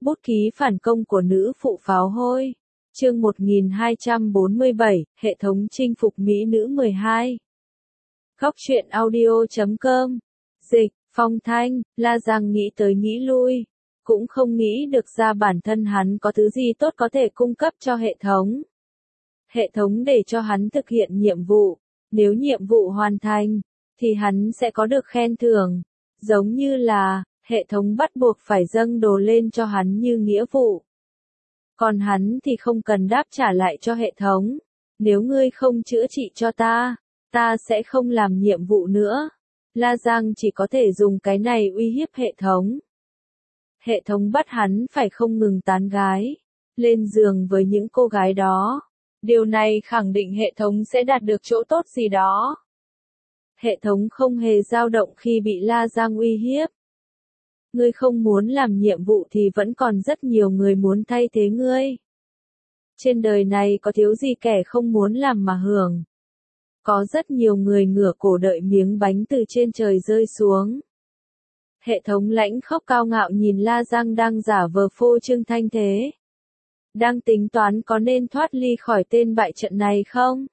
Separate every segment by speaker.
Speaker 1: Bút ký phản công của nữ phụ pháo hôi. Chương 1247, hệ thống chinh phục mỹ nữ 12. Góc truyện audio.com. Dịch, Phong Thanh, La Giang nghĩ tới nghĩ lui, cũng không nghĩ được ra bản thân hắn có thứ gì tốt có thể cung cấp cho hệ thống. Hệ thống để cho hắn thực hiện nhiệm vụ, nếu nhiệm vụ hoàn thành, thì hắn sẽ có được khen thưởng, giống như là, hệ thống bắt buộc phải dâng đồ lên cho hắn như nghĩa vụ. Còn hắn thì không cần đáp trả lại cho hệ thống, nếu ngươi không chữa trị cho ta sẽ không làm nhiệm vụ nữa. La Giang chỉ có thể dùng cái này uy hiếp hệ thống. Hệ thống bắt hắn phải không ngừng tán gái, lên giường với những cô gái đó. Điều này khẳng định hệ thống sẽ đạt được chỗ tốt gì đó. Hệ thống không hề dao động khi bị La Giang uy hiếp. Ngươi không muốn làm nhiệm vụ thì vẫn còn rất nhiều người muốn thay thế ngươi. Trên đời này có thiếu gì kẻ không muốn làm mà hưởng. Có rất nhiều người ngửa cổ đợi miếng bánh từ trên trời rơi xuống. Hệ thống lãnh khốc cao ngạo nhìn La Giang đang giả vờ phô trương thanh thế. Đang tính toán có nên thoát ly khỏi tên bại trận này không?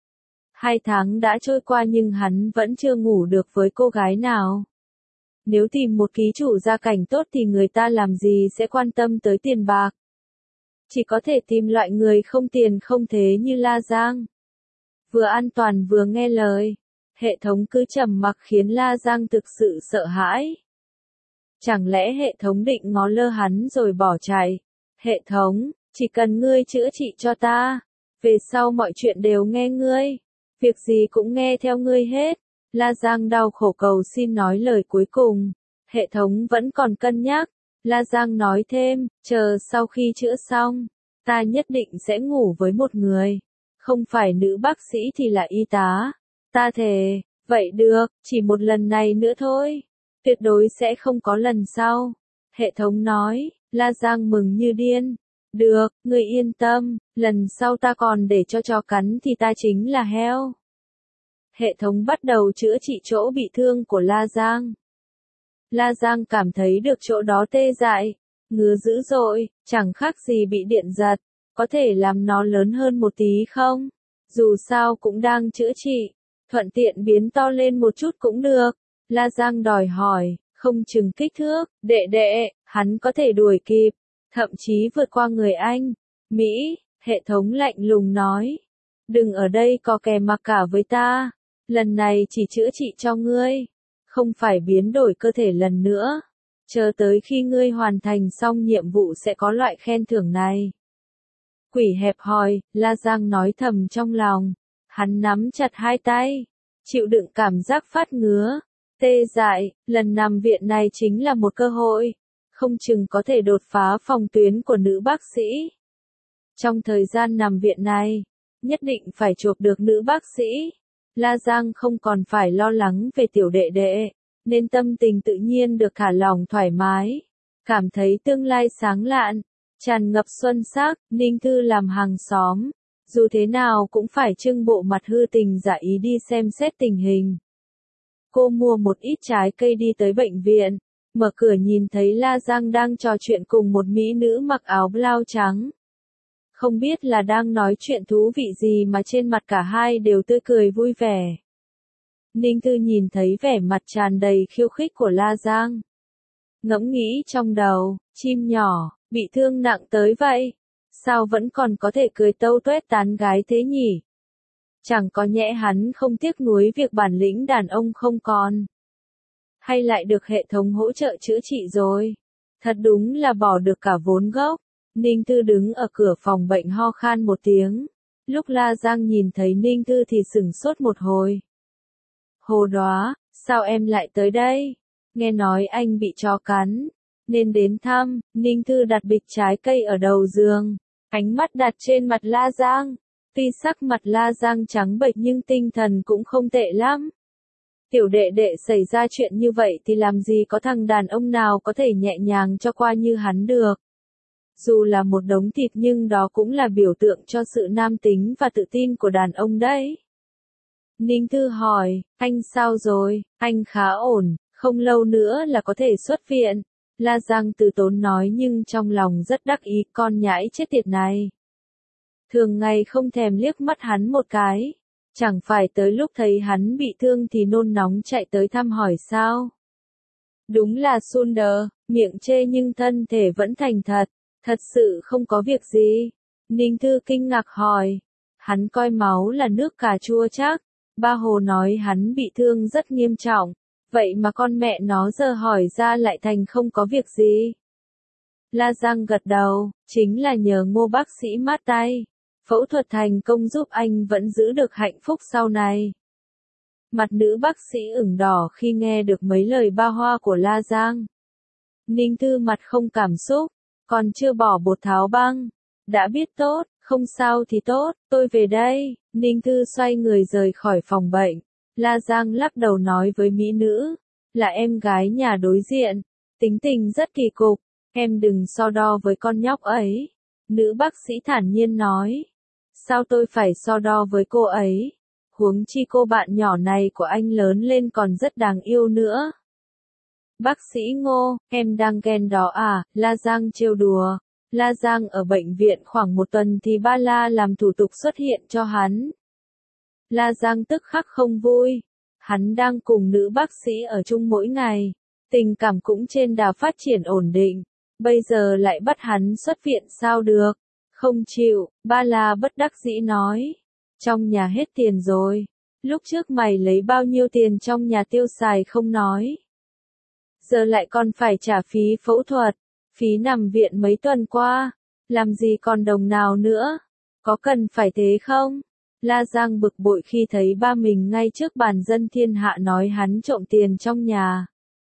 Speaker 1: 2 tháng đã trôi qua nhưng hắn vẫn chưa ngủ được với cô gái nào. Nếu tìm một ký chủ gia cảnh tốt thì người ta làm gì sẽ quan tâm tới tiền bạc. Chỉ có thể tìm loại người không tiền không thế như La Giang. Vừa an toàn vừa nghe lời. Hệ thống cứ trầm mặc khiến La Giang thực sự sợ hãi. Chẳng lẽ hệ thống định ngó lơ hắn rồi bỏ chạy? Hệ thống, chỉ cần ngươi chữa trị cho ta, về sau mọi chuyện đều nghe ngươi. Việc gì cũng nghe theo ngươi hết. La Giang đau khổ cầu xin nói lời cuối cùng. Hệ thống vẫn còn cân nhắc. La Giang nói thêm, chờ sau khi chữa xong, ta nhất định sẽ ngủ với một người. Không phải nữ bác sĩ thì là y tá. Ta thề, vậy được, chỉ một lần này nữa thôi. Tuyệt đối sẽ không có lần sau. Hệ thống nói, La Giang mừng như điên. Được, ngươi yên tâm, lần sau ta còn để cho chó cắn thì ta chính là heo. Hệ thống bắt đầu chữa trị chỗ bị thương của La Giang. La Giang cảm thấy được chỗ đó tê dại, ngứa dữ dội, chẳng khác gì bị điện giật. Có thể làm nó lớn hơn một tí không? Dù sao cũng đang chữa trị, thuận tiện biến to lên một chút cũng được. La Giang đòi hỏi, không chừng kích thước, đệ, hắn có thể đuổi kịp, thậm chí vượt qua người Anh. Mỹ, hệ thống lạnh lùng nói. Đừng ở đây có kè mặc cả với ta. Lần này chỉ chữa trị cho ngươi, không phải biến đổi cơ thể lần nữa. Chờ tới khi ngươi hoàn thành xong nhiệm vụ sẽ có loại khen thưởng này. Quỷ hẹp hòi, La Giang nói thầm trong lòng. Hắn nắm chặt 2 tay, chịu đựng cảm giác phát ngứa, tê dại, lần nằm viện này chính là một cơ hội. Không chừng có thể đột phá phòng tuyến của nữ bác sĩ. Trong thời gian nằm viện này, nhất định phải chộp được nữ bác sĩ. La Giang không còn phải lo lắng về tiểu đệ đệ, nên tâm tình tự nhiên được thả lỏng thoải mái. Cảm thấy tương lai sáng lạn, tràn ngập xuân sắc. Ninh Thư làm hàng xóm, dù thế nào cũng phải trưng bộ mặt hư tình giả ý đi xem xét tình hình. Cô mua một ít trái cây đi tới bệnh viện, mở cửa nhìn thấy La Giang đang trò chuyện cùng một mỹ nữ mặc áo blau trắng. Không biết là đang nói chuyện thú vị gì mà trên mặt cả hai đều tươi cười vui vẻ. Ninh Thư nhìn thấy vẻ mặt tràn đầy khiêu khích của La Giang. Ngẫm nghĩ trong đầu, chim nhỏ, bị thương nặng tới vậy. Sao vẫn còn có thể cười tâu tuét tán gái thế nhỉ? Chẳng có nhẽ hắn không tiếc nuối việc bản lĩnh đàn ông không còn. Hay lại được hệ thống hỗ trợ chữa trị rồi. Thật đúng là bỏ được cả vốn gốc. Ninh Thư đứng ở cửa phòng bệnh ho khan một tiếng. Lúc La Giang nhìn thấy Ninh Thư thì sửng sốt một hồi. Hồ Đóa, sao em lại tới đây? Nghe nói anh bị chó cắn, nên đến thăm. Ninh Thư đặt bịch trái cây ở đầu giường, ánh mắt đặt trên mặt La Giang. Tuy sắc mặt La Giang trắng bệch nhưng tinh thần cũng không tệ lắm. Tiểu đệ đệ xảy ra chuyện như vậy thì làm gì có thằng đàn ông nào có thể nhẹ nhàng cho qua như hắn được. Dù là một đống thịt nhưng đó cũng là biểu tượng cho sự nam tính và tự tin của đàn ông đấy. Ninh Thư hỏi, anh sao rồi? Anh khá ổn, không lâu nữa là có thể xuất viện. La Giang từ tốn nói nhưng trong lòng rất đắc ý, con nhãi chết tiệt này. Thường ngày không thèm liếc mắt hắn một cái. Chẳng phải tới lúc thấy hắn bị thương thì nôn nóng chạy tới thăm hỏi sao? Đúng là Sunder, miệng chê nhưng thân thể vẫn thành thật. Thật sự không có việc gì. Ninh Thư kinh ngạc hỏi. Hắn coi máu là nước cà chua chắc. Ba Hồ nói hắn bị thương rất nghiêm trọng. Vậy mà con mẹ nó giờ hỏi ra lại thành không có việc gì. La Giang gật đầu, chính là nhờ Ngô bác sĩ mát tay. Phẫu thuật thành công giúp anh vẫn giữ được hạnh phúc sau này. Mặt nữ bác sĩ ửng đỏ khi nghe được mấy lời ba hoa của La Giang. Ninh Thư mặt không cảm xúc, còn chưa bỏ bột tháo băng. Đã biết tốt, không sao thì tốt, tôi về đây. Ninh Thư xoay người rời khỏi phòng bệnh. La Giang lắc đầu nói với mỹ nữ, là em gái nhà đối diện, tính tình rất kỳ cục, em đừng so đo với con nhóc ấy. Nữ bác sĩ thản nhiên nói, sao tôi phải so đo với cô ấy, huống chi cô bạn nhỏ này của anh lớn lên còn rất đáng yêu nữa. Bác sĩ Ngô, em đang ghen đó à? La Giang trêu đùa. La Giang ở bệnh viện khoảng 1 tuần thì ba La làm thủ tục xuất hiện cho hắn. La Giang tức khắc không vui. Hắn đang cùng nữ bác sĩ ở chung mỗi ngày. Tình cảm cũng trên đà phát triển ổn định. Bây giờ lại bắt hắn xuất viện sao được? Không chịu, ba La bất đắc dĩ nói. Trong nhà hết tiền rồi. Lúc trước mày lấy bao nhiêu tiền trong nhà tiêu xài không nói. Giờ lại còn phải trả phí phẫu thuật. Phí nằm viện mấy tuần qua. Làm gì còn đồng nào nữa? Có cần phải thế không? La Giang bực bội khi thấy ba mình ngay trước bàn dân thiên hạ nói hắn trộm tiền trong nhà.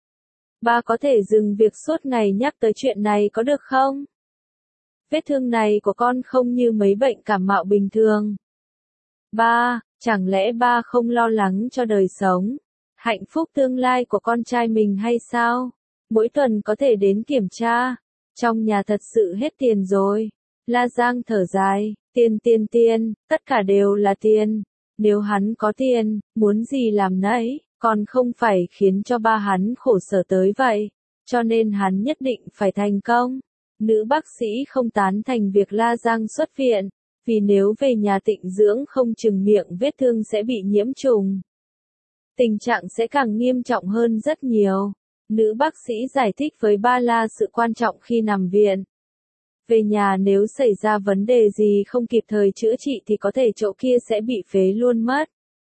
Speaker 1: Ba có thể dừng việc suốt ngày nhắc tới chuyện này có được không? Vết thương này của con không như mấy bệnh cảm mạo bình thường. Ba, chẳng lẽ ba không lo lắng cho đời sống, hạnh phúc tương lai của con trai mình hay sao? Mỗi tuần có thể đến kiểm tra. Trong nhà thật sự hết tiền rồi. La Giang thở dài, tiền, tất cả đều là tiền. Nếu hắn có tiền, muốn gì làm nấy, còn không phải khiến cho ba hắn khổ sở tới vậy. Cho nên hắn nhất định phải thành công. Nữ bác sĩ không tán thành việc La Giang xuất viện, vì nếu về nhà tịnh dưỡng không chừng miệng vết thương sẽ bị nhiễm trùng. Tình trạng sẽ càng nghiêm trọng hơn rất nhiều. Nữ bác sĩ giải thích với ba La sự quan trọng khi nằm viện. Về nhà nếu xảy ra vấn đề gì không kịp thời chữa trị thì có thể chỗ kia sẽ bị phế luôn mất.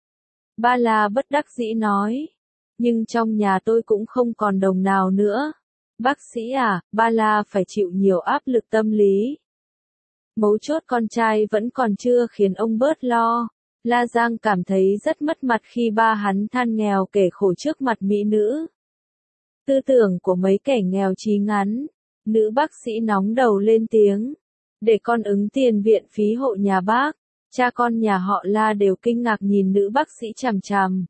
Speaker 1: Ba La bất đắc dĩ nói. Nhưng trong nhà tôi cũng không còn đồng nào nữa. Bác sĩ à, ba La phải chịu nhiều áp lực tâm lý. Mấu chốt con trai vẫn còn chưa khiến ông bớt lo. La Giang cảm thấy rất mất mặt khi ba hắn than nghèo kể khổ trước mặt mỹ nữ. Tư tưởng của mấy kẻ nghèo chí ngắn. Nữ bác sĩ nóng đầu lên tiếng. Để con ứng tiền viện phí hộ nhà bác. Cha con nhà họ La đều kinh ngạc nhìn nữ bác sĩ chằm chằm.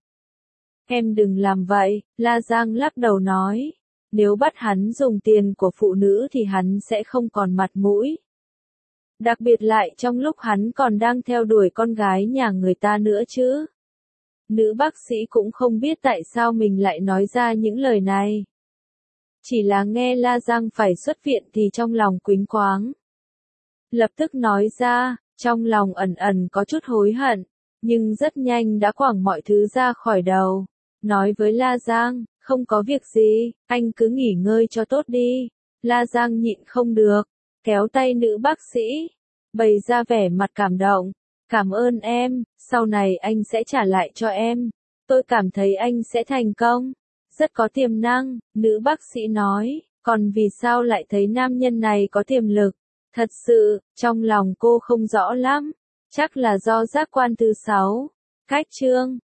Speaker 1: Em đừng làm vậy, La Giang lắc đầu nói. Nếu bắt hắn dùng tiền của phụ nữ thì hắn sẽ không còn mặt mũi. Đặc biệt lại trong lúc hắn còn đang theo đuổi con gái nhà người ta nữa chứ. Nữ bác sĩ cũng không biết tại sao mình lại nói ra những lời này. Chỉ là nghe La Giang phải xuất viện thì trong lòng quýnh quáng. Lập tức nói ra, trong lòng ẩn ẩn có chút hối hận, nhưng rất nhanh đã quẳng mọi thứ ra khỏi đầu. Nói với La Giang, không có việc gì, anh cứ nghỉ ngơi cho tốt đi. La Giang nhịn không được, kéo tay nữ bác sĩ, bày ra vẻ mặt cảm động. Cảm ơn em, sau này anh sẽ trả lại cho em. Tôi cảm thấy anh sẽ thành công. Rất có tiềm năng, nữ bác sĩ nói, còn vì sao lại thấy nam nhân này có tiềm lực? Thật sự, trong lòng cô không rõ lắm, chắc là do giác quan thứ 6. Cách chương